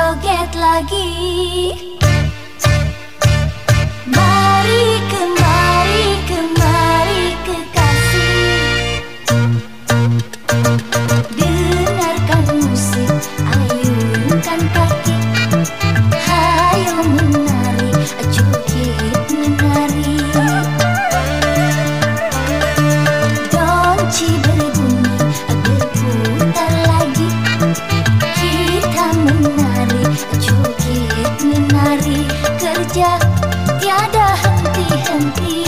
joget lagi. Mari kemari, kemari kekasih, dengarkan musik, ayunkan kaki, hayo menari, joget menari. Donci berbunyi, berputar lagi, kita menari, joget menari, kerja tiada henti-henti.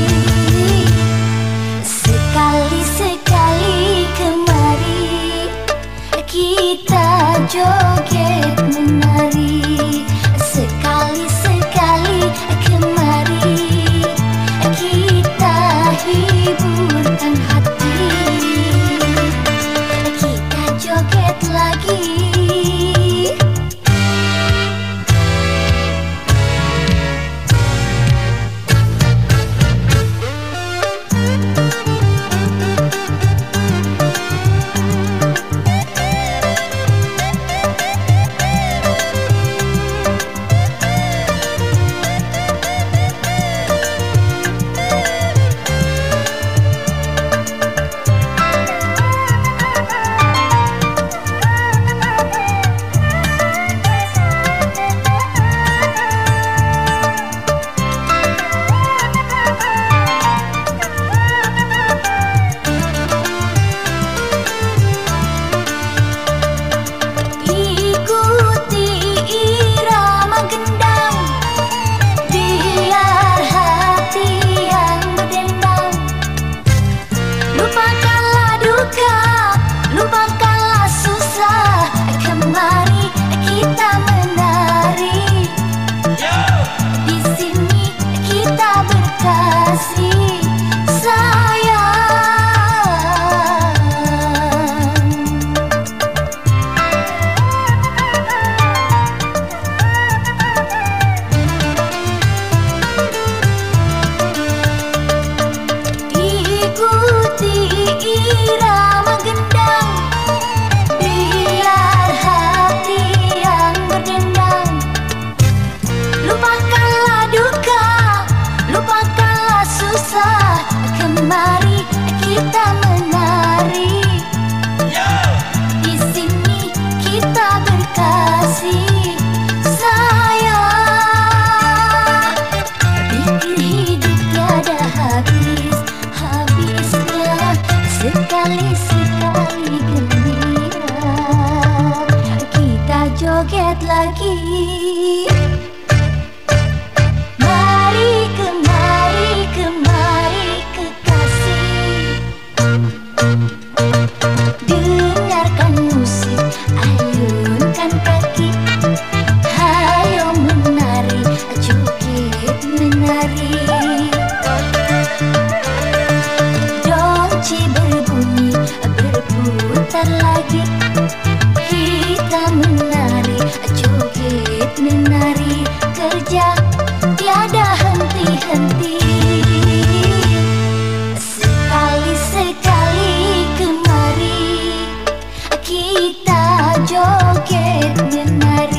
Sekali-sekali kemari, kita joget menari. Sekali-sekali kemari, kita hiburkan hati, kita joget lagi. Lupakanlah susah, kemari kita menari. Di sini kita berkasih sayang. Ikuti irama gendang, biar hati yang berdendang. Lupakanlah duka, lupakanlah susah, kemari kita menari. Di sini kita berkasih sayang. Pikir hidup tiada habis, habisnya sekali-sekali gembira, kita joget lagi. Mari kemari, kemari kekasih, dengarkan musik, ayunkan kaki, hayo menari, joget menari. Donci berbunyi, berputar lagi, kita menari, joget menari, kerja tiada henti-henti. Sekali-sekali kemari, kita joget menari.